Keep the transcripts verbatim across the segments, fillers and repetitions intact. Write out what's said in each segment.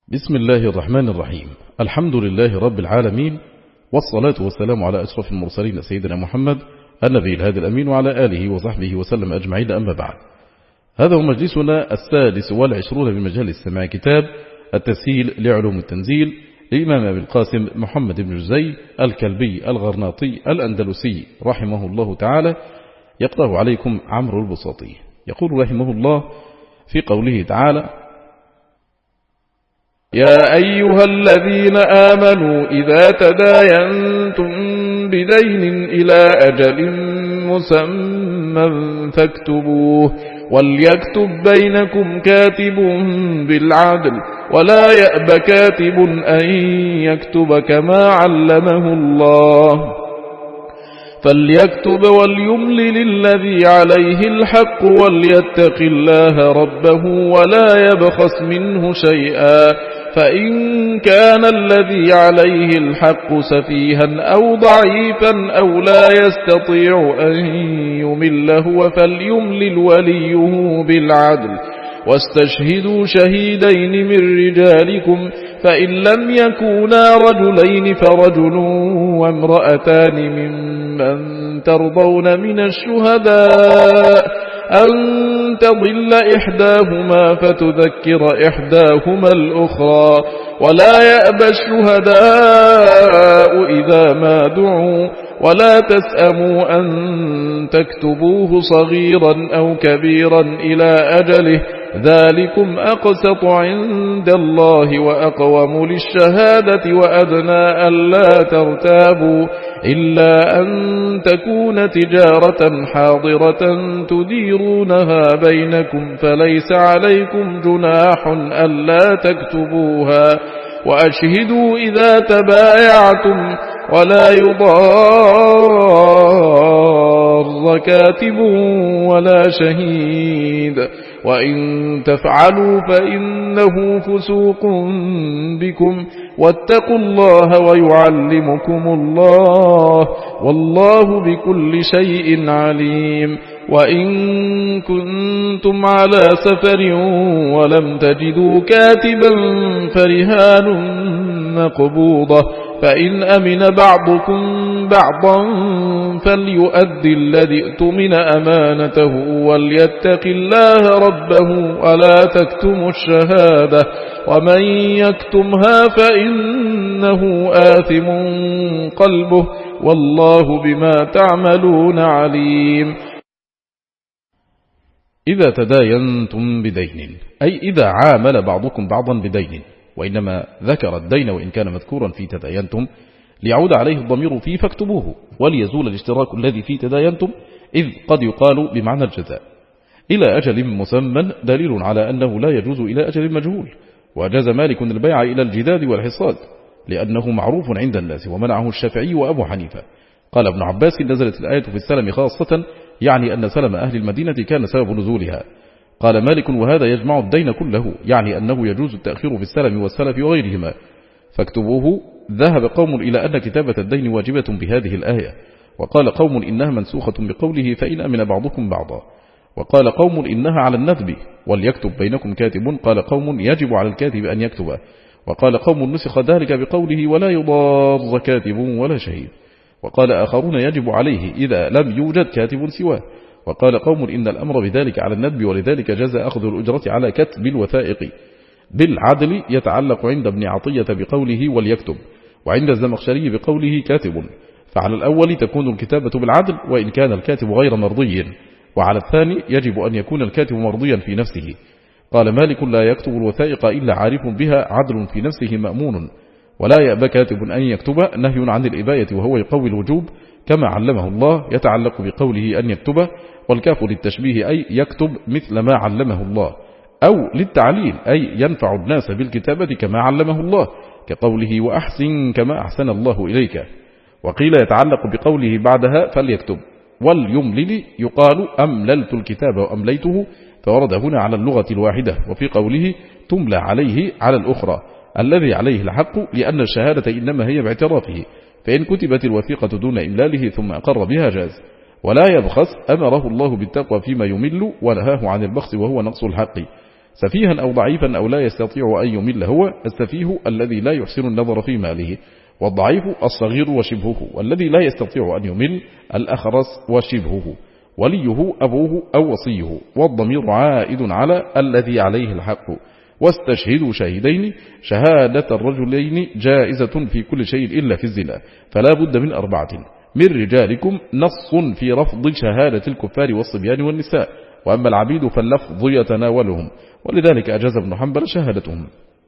بسم الله الرحمن الرحيم. الحمد لله رب العالمين، والصلاة والسلام على أشرف المرسلين سيدنا محمد النبي الهادي الأمين وعلى آله وصحبه وسلم أجمعين، أما بعد. هذا هو مجلسنا السادس والعشرون من مجالس سماع كتاب التسهيل لعلوم التنزيل لإمام أبي القاسم محمد بن جزي الكلبي الغرناطي الأندلسي رحمه الله تعالى، يقرأ عليكم عمرو البساطي. يقول رحمه الله في قوله تعالى: يا أيها الذين آمنوا إذا تداينتم بدين إلى أجل مسمى فاكتبوه، وليكتب بينكم كاتب بالعدل، ولا يأب كاتب أن يكتب كما علمه الله، فليكتب وليملل الذي عليه الحق وليتق الله ربه ولا يبخس منه شيئا، فإن كان الذي عليه الحق سفيها أو ضعيفا أو لا يستطيع أن يمل هو فليملل وليه بالعدل، واستشهدوا شهيدين من رجالكم، فإن لم يكونا رجلين فرجل وامرأتان ممن ترضون من الشهداء أن تضل إحداهما فتذكر إحداهما الأخرى، ولا يأبى الشهداء إذا ما دعوا، ولا تسأموا أن تكتبوه صغيرا أو كبيرا إلى أجله، ذلكم أقسط عند الله وأقوم للشهادة وأدنى ألا ترتابوا، إلا أن تكون تجارة حاضرة تديرونها بينكم فليس عليكم جناح ألا تكتبوها، وأشهدوا إذا تبايعتم، ولا يضار كاتب ولا شهيد، وإن تفعلوا فإنه فسوق بكم، واتقوا الله ويعلمكم الله، والله بكل شيء عليم. وإن كنتم على سفر ولم تجدوا كاتبا فرهان مقبوضة، فإن أمن بعضكم بعضا فليؤدي الذي ائتمن أمانته وليتق الله ربه ولا تكتموا الشهادة، ومن يكتمها فإنه آثم قلبه، والله بما تعملون عليم. إذا تداينتم بدين، أي إذا عامل بعضكم بعضا بدين، وإنما ذكر الدين وإن كان مذكورا في تداينتم ليعود عليه الضمير فيه فاكتبوه، وليزول الاشتراك الذي في تداينتم، إذ قد يقال بمعنى الجزاء. إلى أجل مسمى دليل على أنه لا يجوز إلى أجل مجهول، وأجاز مالك البيع إلى الجداد والحصاد لأنه معروف عند الناس، ومنعه الشافعي وأبو حنيفة. قال ابن عباس: نزلت الآية في السلم خاصة، يعني أن سلم أهل المدينة كان سبب نزولها. قال مالك: وهذا يجمع الدين كله، يعني أنه يجوز التأخير في السلم والسلف وغيرهما، فاكتبوه. ذهب قوم إلى أن كتابة الدين واجبة بهذه الآية، وقال قوم إنها منسوخة بقوله فإن أمن بعضكم بعضا، وقال قوم إنها على الندب وليكتب بينكم كاتب، قال قوم يجب على الكاتب أن يكتب، وقال قوم نسخ ذلك بقوله ولا يضار كاتب ولا شهيد، وقال آخرون يجب عليه إذا لم يوجد كاتب سواه، وقال قوم إن الأمر بذلك على الندب، ولذلك جاز أخذ الأجرة على كتب الوثائق بالعدل، يتعلق عند ابن عطية بقوله وليكتب، وعند الزمخشري بقوله كاتب، فعلى الأول تكون الكتابة بالعدل وإن كان الكاتب غير مرضي، وعلى الثاني يجب أن يكون الكاتب مرضيا في نفسه. قال مالك: لا يكتب الوثائق إلا عارف بها عدل في نفسه مأمون، ولا يأبى كاتب أن يكتب، نهي عن الإباية وهو يقوي الوجوب كما علمه الله، يتعلق بقوله أن يكتب، والكاف للتشبيه أي يكتب مثل ما علمه الله، أو للتعليل أي ينفع الناس بالكتابة كما علمه الله، كقوله وأحسن كما أحسن الله إليك. وقيل يتعلق بقوله بعدها فليكتب. واليملل يقال أمللت الكتاب وأمليته، فورد هنا على اللغة الواحدة، وفي قوله تملى عليه على الأخرى الذي عليه الحق، لأن الشهادة إنما هي باعترافه، فإن كتبت الوثيقة دون إملاله ثم أقر بها جاز. ولا يبخس أمره الله بالتقوى فيما يمل، ونهاه عن البخس وهو نقص الحق. سفيها أو ضعيفا أو لا يستطيع أن يمل هو. السفيه الذي لا يحسن النظر في ماله، والضعيف الصغير وشبهه، والذي لا يستطيع أن يمل الأخرس وشبهه، وليه أبوه أو وصيه، والضمير عائد على الذي عليه الحق. واستشهدوا شاهدين. شهادة الرجلين جائزة في كل شيء إلا في الزنا، فلا بد من أربعة من رجالكم، نص في رفض شهادة الكفار والصبيان والنساء، وأما العبيد فاللفظ يتناولهم، ولذلك أجاز ابن حنبل شهادتهم.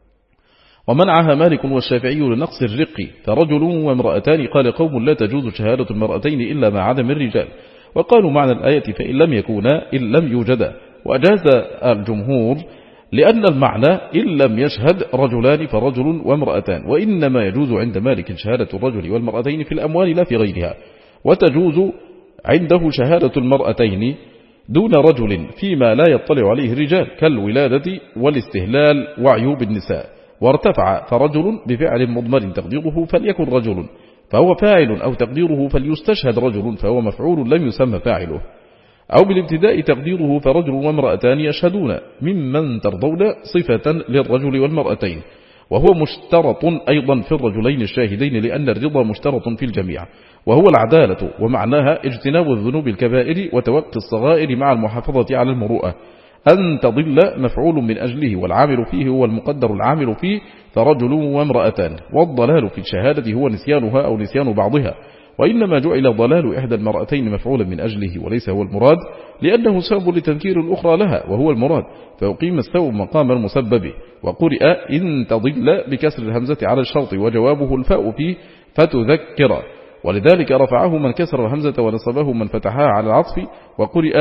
ومنعها مالك والشافعي لنقص الرق، فرجل وامرأتان. قال قوم لا تجوز شهادة المرأتين إلا مع عدم الرجال، وقالوا معنى الآية فإن لم يكونا إن لم يوجدا. وأجاز الجمهور لأن المعنى إن لم يشهد رجلان فرجل وامرأتان، وإنما يجوز عند مالك شهادة الرجل والمرأتين في الأموال لا في غيرها، وتجوز عنده شهادة المرأتين دون رجل فيما لا يطلع عليه الرجال كالولادة والاستهلال وعيوب النساء. وارتفع فرجل بفعل مضمر تقديره فليكن رجل فهو فاعل، أو تقديره فليستشهد رجل فهو مفعول لم يسمى فاعله، أو بالابتداء تقديره فرجل وامرأتان يشهدون ممن ترضون صفة للرجل والمرأتين. وهو مشترط أيضا في الرجلين الشاهدين، لأن الرضا مشترط في الجميع، وهو العدالة، ومعناها اجتناب الذنوب الكبائر وتوقي الصغائر مع المحافظة على المروءة. أن تضل مفعول من أجله، والعامل فيه هو المقدر العامل فيه، فرجل وامرأتان. والضلال في الشهادة هو نسيانها أو نسيان بعضها، وإنما جعل ضلال إحدى المرأتين مفعولا من أجله وليس هو المراد، لأنه سبب لتنكير الأخرى لها وهو المراد، فيقيم السبب مقام المسبب. وقرئ إن تضل بكسر الهمزة على الشرط، وجوابه الفاء فيه فتذكر، ولذلك رفعه من كسر الهمزة ونصبه من فتحها على العطف. وقرئ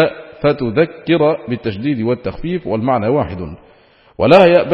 فتذكر بالتشديد والتخفيف، والمعنى واحد. ولا يأبى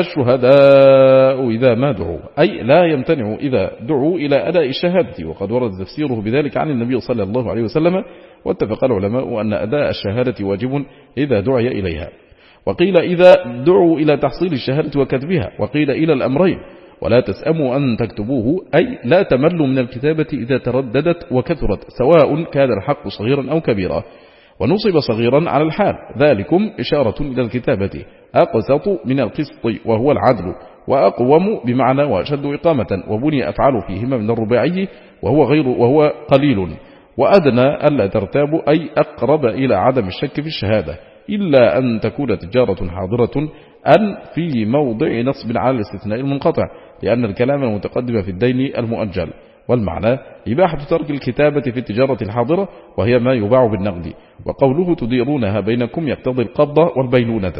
الشهداء إذا ما دعوا، أي لا يمتنع إذا دعوا إلى أداء الشهادة، وقد ورد تفسيره بذلك عن النبي صلى الله عليه وسلم. واتفق العلماء أن أداء الشهادة واجب إذا دعي إليها، وقيل إذا دعوا إلى تحصيل الشهادة وكتبها، وقيل إلى الأمرين. ولا تسأموا أن تكتبوه، أي لا تملوا من الكتابة إذا ترددت وكثرت، سواء كان الحق صغيرا أو كبيرا. ونصب صغيرا على الحال، ذلكم إشارة إلى الكتابة. أقسط من القسط وهو العدل، وأقوم بمعنى وأشد إقامة، وبني أفعال فيهما من الرباعي وهو غير وهو قليل. وأدنى ألا ترتاب، أي أقرب إلى عدم الشك في الشهادة، إلا أن تكون تجارة حاضرة، أن في موضع نصب على الاستثناء المنقطع، لأن الكلام المتقدم في الدين المؤجل. والمعنى إباحة ترك الكتابة في التجارة الحاضرة، وهي ما يباع بالنقد. وقوله تديرونها بينكم يقتضي القبض والبينونة.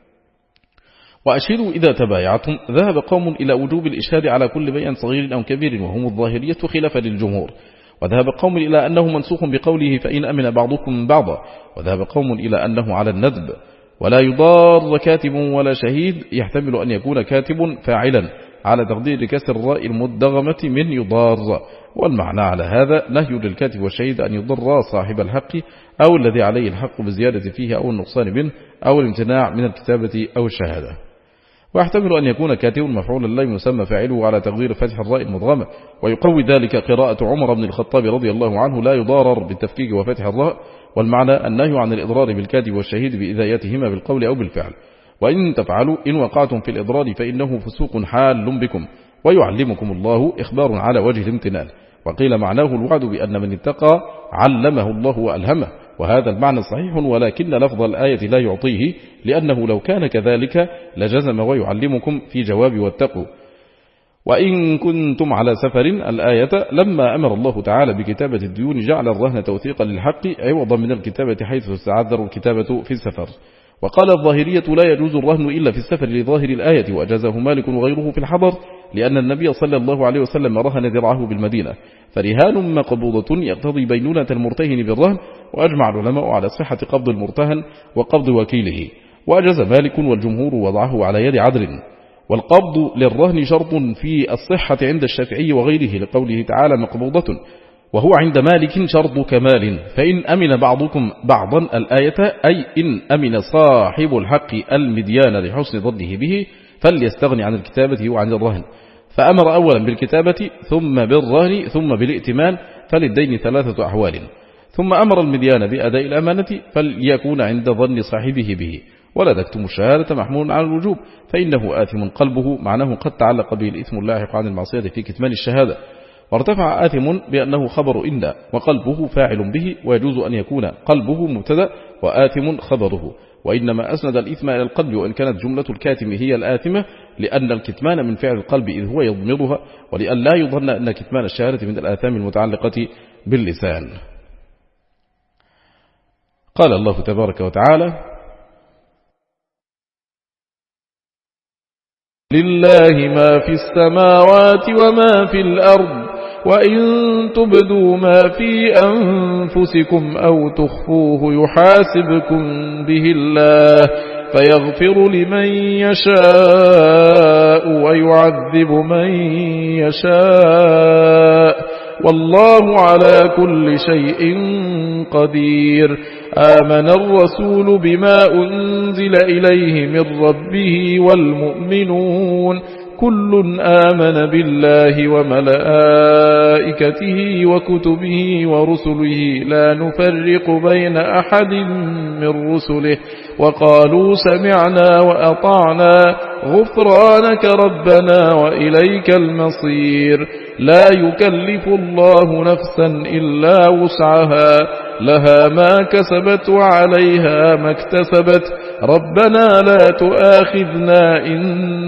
وأشهدوا إذا تبايعتم. ذهب قوم إلى وجوب الإشهاد على كل بيع صغير أو كبير، وهم الظاهرية خلافا للجمهور. وذهب قوم إلى أنه منسوخ بقوله فإن أمن بعضكم بعضا. وذهب قوم إلى أنه على الندب. ولا يضار كاتب ولا شهيد، يحتمل أن يكون كاتب فاعلا على تقدير كسر الراء المدغمة من يضار. والمعنى على هذا نهي للكاتب والشهيد أن يضر صاحب الحق أو الذي عليه الحق بزيادة فيه أو النقصان منه أو الامتناع من الكتابة أو الشهادة. ويحتمل أن يكون كاتب مفعولا لا يسمى فاعله على تقدير فتح الراء المدغمة. ويقوي ذلك قراءة عمر بن الخطاب رضي الله عنه لا يضارر بالتفكيك وفتح الراء. والمعنى النهي عن الإضرار بالكاتب والشهيد بإذايتهما بالقول أو بالفعل. وإن تفعلوا إن وقعتم في الإضرار فإنه فسوق حال بكم، ويعلمكم الله إخبار على وجه الامتنان. وقيل معناه الوعد بأن من اتقى علمه الله وألهمه، وهذا المعنى صحيح، ولكن لفظ الآية لا يعطيه، لأنه لو كان كذلك لجزم ويعلمكم في جواب واتقوا. وإن كنتم على سفر الآية لما أمر الله تعالى بكتابة الديون جعل الرهن توثيقا للحق عوضا من الكتابة، حيث تستعذر الكتابة في السفر. وقال الظاهرية لا يجوز الرهن إلا في السفر لظاهر الآية، وأجازه مالك وغيره في الحضر، لأن النبي صلى الله عليه وسلم رهن ذرعه بالمدينة، فرهان مقبوضة يقتضي بينونة المرتهن بالرهن. وأجمع العلماء على صحة قبض المرتهن وقبض وكيله، وأجاز مالك والجمهور وضعه على يد عدل. والقبض للرهن شرط في الصحة عند الشافعي وغيره، لقوله تعالى مقبوضة، وهو عند مالك شرط كمال. فإن أمن بعضكم بعضا الآية، أي إن أمن صاحب الحق المديان لحسن ظنه به فليستغني عن الكتابة وعن الرهن. فأمر أولا بالكتابة ثم بالرهن ثم بالائتمان، فللدين ثلاثة أحوال. ثم أمر المديان بأداء الأمانة فليكون عند ظن صاحبه به، ولا تكتم الشهادة محمول على الوجوب، فإنه آثم قلبه، معناه قد تعلق به الإثم اللاحق عن المعصية في كتمان الشهادة. وارتفع آثم بأنه خبر إن وقلبه فاعل به، ويجوز أن يكون قلبه مبتدأ وآثم خبره، وإنما أسند الإثم إلى القلب، وإن كانت جملة الكاتم هي الآثمة، لأن الكتمان من فعل القلب إذ هو يضمرها، ولأن لا يظن أن كتمان الشهادة من الآثام المتعلقة باللسان. قال الله تبارك وتعالى: لله ما في السماوات وما في الأرض، وإن تبدوا ما في أنفسكم أو تخفوه يحاسبكم به الله، فيغفر لمن يشاء ويعذب من يشاء، والله على كل شيء قدير. آمن الرسول بما أنزل إليه من ربه والمؤمنون كل آمن بالله وملائكته وكتبه ورسله لا نفرق بين أحد من رسله، وقالوا سمعنا وأطعنا غفرانك ربنا وإليك المصير. لا يكلف الله نفسا إلا وسعها، لها ما كسبت وعليها ما اكتسبت، ربنا لا تؤاخذنا إن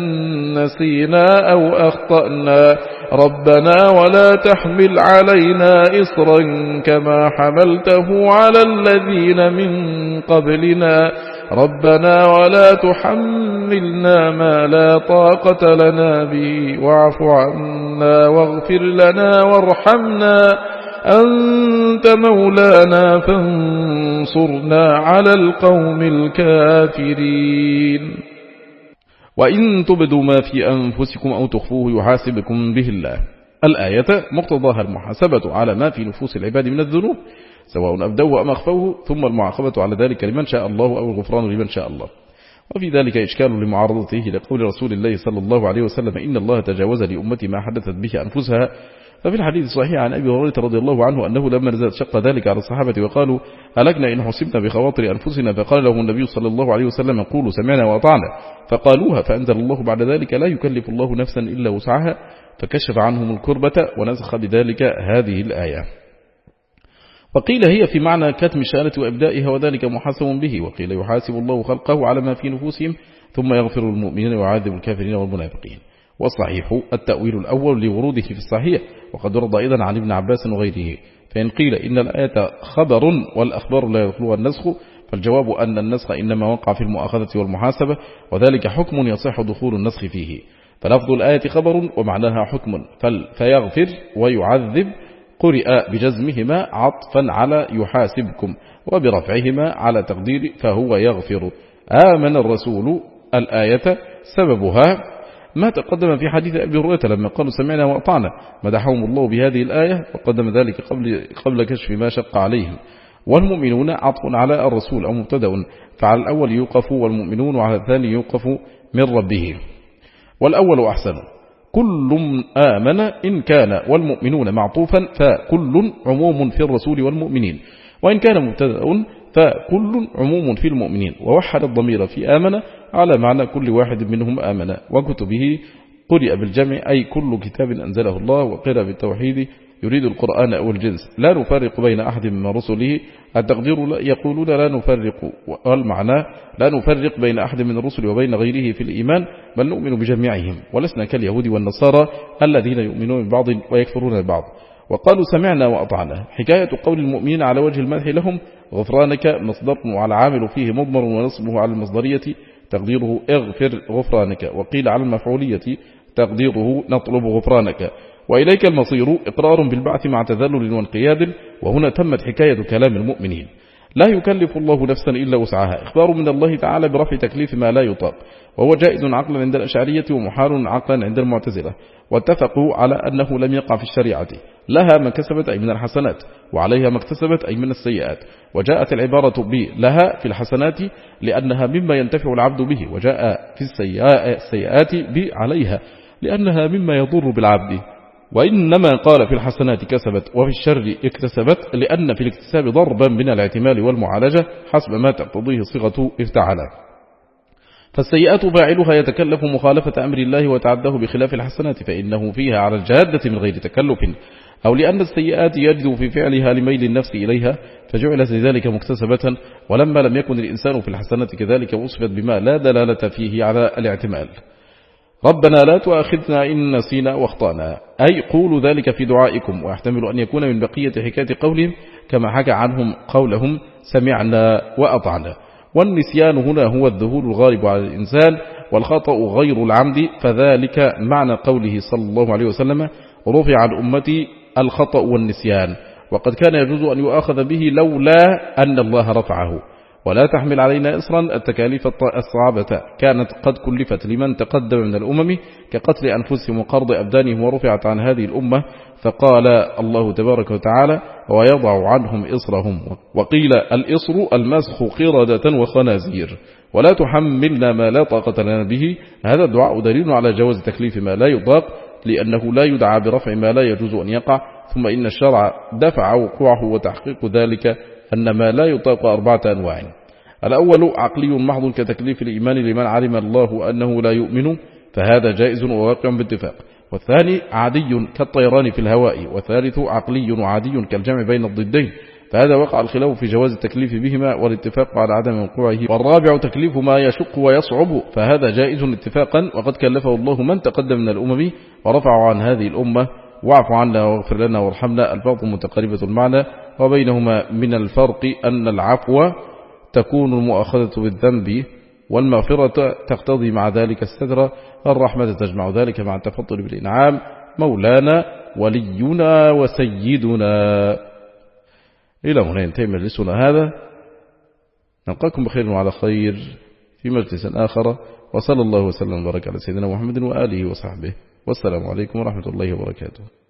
نسينا أو أخطأنا، ربنا ولا تحمل علينا إصرا كما حملته على الذين من قبلنا، ربنا ولا تحملنا ما لا طاقة لنا به، واعف عنا واغفر لنا وارحمنا، أنت مولانا فانصرنا على القوم الكافرين. وإن تبدوا ما في أنفسكم أو تخفوه يحاسبكم به الله. الآية مقتضاها المحاسبة على ما في نفوس العباد من الذنوب، سواء أبدوه أم أخفوه، ثم المعاقبة على ذلك لمن شاء الله أو الغفران لمن شاء الله. وفي ذلك إشكال لمعارضته لقول رسول الله صلى الله عليه وسلم: إن الله تجاوز لأمتي ما حدثت به أنفسها. ففي الحديث الصحيح عن أبي هريرة رضي الله عنه أنه لما نزلت شق ذلك على الصحابة وقالوا: هلكنا إن حسبنا بخواطر أنفسنا، فقال لهم النبي صلى الله عليه وسلم: قولوا سمعنا وأطعنا، فقالوها، فأنزل الله بعد ذلك: لا يكلف الله نفسا إلا وسعها، فكشف عنهم الكربة ونسخ بذلك هذه الآية. وقيل هي في معنى كتم الشهادة وإبدائها، وذلك محاسب به، وقيل يحاسب الله خلقه على ما في نفوسهم ثم يغفر المؤمنين ويعذب الكافرين والمنافقين. والصحيح التأويل الأول لوروده في الصحيح، وقد ورد أيضا عن ابن عباس وغيره. فإن قيل إن الآية خبر والأخبار لا يدخلها النسخ، فالجواب أن النسخ إنما وقع في المؤاخذة والمحاسبة، وذلك حكم يصح دخول النسخ فيه. فلفظ الآية خبر ومعناها حكم، فيغفر ويعذب قرئ بجزمهما عطفا على يحاسبكم، وبرفعهما على تقدير فهو يغفر. آمن الرسول الآية سببها ما تقدم في حديث أبي هريرة لما قالوا سمعنا وأطعنا، مدحهم الله بهذه الآية، وقدم ذلك قبل, قبل كشف ما شق عليهم. والمؤمنون عطف على الرسول أو مبتدأ، فعلى الأول يوقف والمؤمنون، وعلى الثاني يوقف من ربه. والأول أحسن: كل آمن إن كان والمؤمنون معطوفا، فكل عموم في الرسول والمؤمنين، وإن كان مبتدأ فكل عموم في المؤمنين، ووحد الضمير في آمن على معنى كل واحد منهم آمن. وكتبه قرئ بالجمع، أي كل كتاب أنزله الله، وقرأ بالتوحيد يريد القرآن أو الجنس، لا نفرق بين أحد من رسله. التقدير يقولون لا نفرق، والمعنى لا نفرق بين أحد من الرسل وبين غيره في الإيمان، بل نؤمن بجميعهم، ولسنا كاليهود والنصارى الذين يؤمنون ببعض ويكفرون ببعض. وقالوا سمعنا وأطعنا، حكاية قول المؤمنين على وجه المدح لهم: غفرانك مصدر وعلى عامل فيه مضمر، ونصبه على المصدرية تقديره اغفر غفرانك، وقيل على المفعولية تقديره نطلب غفرانك. وإليك المصير إقرار بالبعث مع تذلل وانقياد، وهنا تمت حكاية كلام المؤمنين. لا يكلف الله نفسا إلا وسعها، إخبار من الله تعالى برفع تكليف ما لا يطاق، وهو جائز عقلا عند الأشعرية ومحال عقلا عند المعتزلة، واتفقوا على أنه لم يقع في الشريعة. لها ما كسبت أي من الحسنات، وعليها ما اكتسبت أي من السيئات. وجاءت العبارة بلها في الحسنات لأنها مما ينتفع العبد به، وجاء في السيئات بعليها لأنها مما يضر بالعبد. وإنما قال في الحسنات كسبت وفي الشر اكتسبت، لأن في الاكتساب ضربا من الاعتمال والمعالجة حسب ما تقتضيه صيغة افتعلا. فالسيئات فاعلها يتكلف مخالفة أمر الله وتعده بخلاف الحسنات فإنه فيها على الجادة من غير تكلف، أو لأن السيئات يجد في فعلها لميل النفس إليها فجعلت لذلك مكتسبة، ولما لم يكن الإنسان في الحسنات كذلك وصفت بما لا دلالة فيه على الاعتمال. ربنا لا تؤاخذنا إن نسينا واخطأنا، أي قولوا ذلك في دعائكم، ويحتمل أن يكون من بقية حكاية قولهم كما حكى عنهم قولهم سمعنا وأطعنا. والنسيان هنا هو الذهول الغالب على الإنسان، والخطأ غير العمد، فذلك معنى قوله صلى الله عليه وسلم رفع عن أمتي الخطأ والنسيان، وقد كان يجوز أن يؤاخذ به لولا أن الله رفعه. ولا تحمل علينا إصرا التكاليف الصعبة كانت قد كلفت لمن تقدم من الأمم كقتل أنفسهم وقرض أبدانهم ورفعت عن هذه الأمة، فقال الله تبارك وتعالى ويضع عنهم إصرهم. وقيل الإصر المسخ قردة وخنازير. ولا تحملنا ما لا طاقة لنا به، هذا الدعاء دليل على جواز تكليف ما لا يطاق، لأنه لا يدعى برفع ما لا يجوز أن يقع. ثم إن الشرع دفع وقوعه وتحقيق ذلك أن ما لا يطاق أربعة أنواع. الأول عقلي محض كتكليف الإيمان لمن علم الله أنه لا يؤمن، فهذا جائز وواقع باتفاق. والثاني عادي كالطيران في الهواء. والثالث عقلي وعادي كالجمع بين الضدين، فهذا وقع الخلاف في جواز التكليف بهما والاتفاق على عدم وقوعه. والرابع تكليف ما يشق ويصعب، فهذا جائز اتفاقا، وقد كلفه الله من تقدم من الأمم ورفعوا عن هذه الأمة واعف عنا واغفر لنا وارحمنا. الفرق متقاربة المعنى، وبينهما من الفرق أن العفو تكون المؤاخذة بالذنب، والمغفرة تقتضي مع ذلك الستر، الرحمة تجمع ذلك مع التفضل بالإنعام. مولانا ولينا وسيدنا. إلى هنا ينتهي مجلسنا هذا، نلقاكم بخير وعلى خير في مجلس آخر، وصلى الله وسلم وبارك على سيدنا محمد وآله وصحبه، والسلام عليكم ورحمة الله وبركاته.